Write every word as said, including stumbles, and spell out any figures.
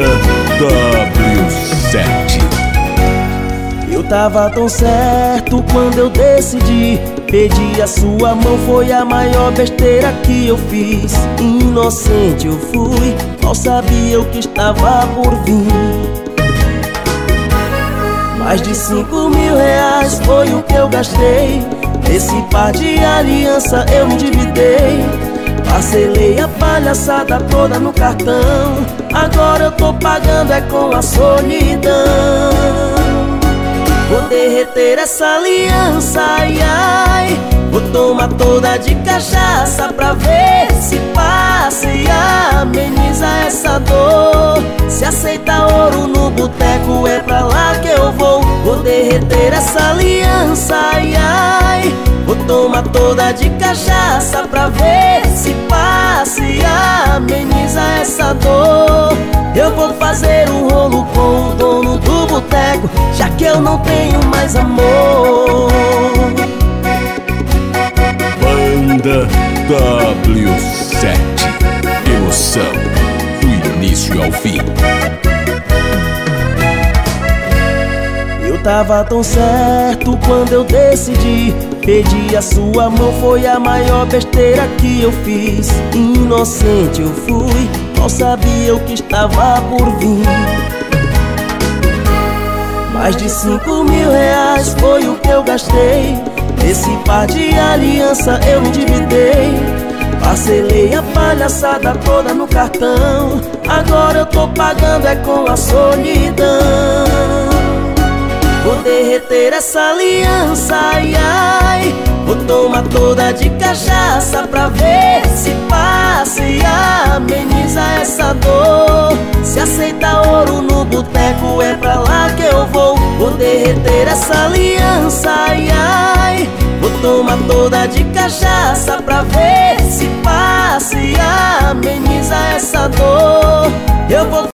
W sete. Eu tava tão certo quando eu decidi pedir a sua mão, foi a maior besteira que eu fiz. Inocente eu fui, mal sabia o que estava por vir. Mais de cinco mil reais foi o que eu gastei. Esse par de aliança eu me endividei. Parcelei a palhaçada toda no cartão. Agora eu tô pagando é com a solidão. Vou derreter essa aliança, ai ai. Vou tomar toda de cachaça pra ver se passa e ameniza essa dor. Se aceita ouro no boteco é pra lá que eu vou. Vou derreter essa aliança, ai ai. Vou tomar toda de cachaça pra ver se passa e ameniza essa dor. Eu vou fazer um rolo com o dono do boteco, já que eu não tenho mais amor. Banda W sete. Emoção do início ao fim. Eu tava tão certo quando eu decidi pedir a sua mão, foi a maior besteira que eu fiz. Inocente eu fui, mal sabia o que estava por vir. Mais de cinco mil reais foi o que eu gastei. Esse par de aliança eu me endividei. Parcelei a palhaçada toda no cartão. Agora eu tô pagando é com a solidão. Vou derreter essa aliança, ai ai. Vou tomar toda de cachaça pra ver se passa e ameniza essa dor. Se aceita ouro no boteco é pra lá que eu vou. Vou derreter essa aliança, ai ai. Vou tomar toda de cachaça pra ver se passa e ameniza essa dor. Eu vou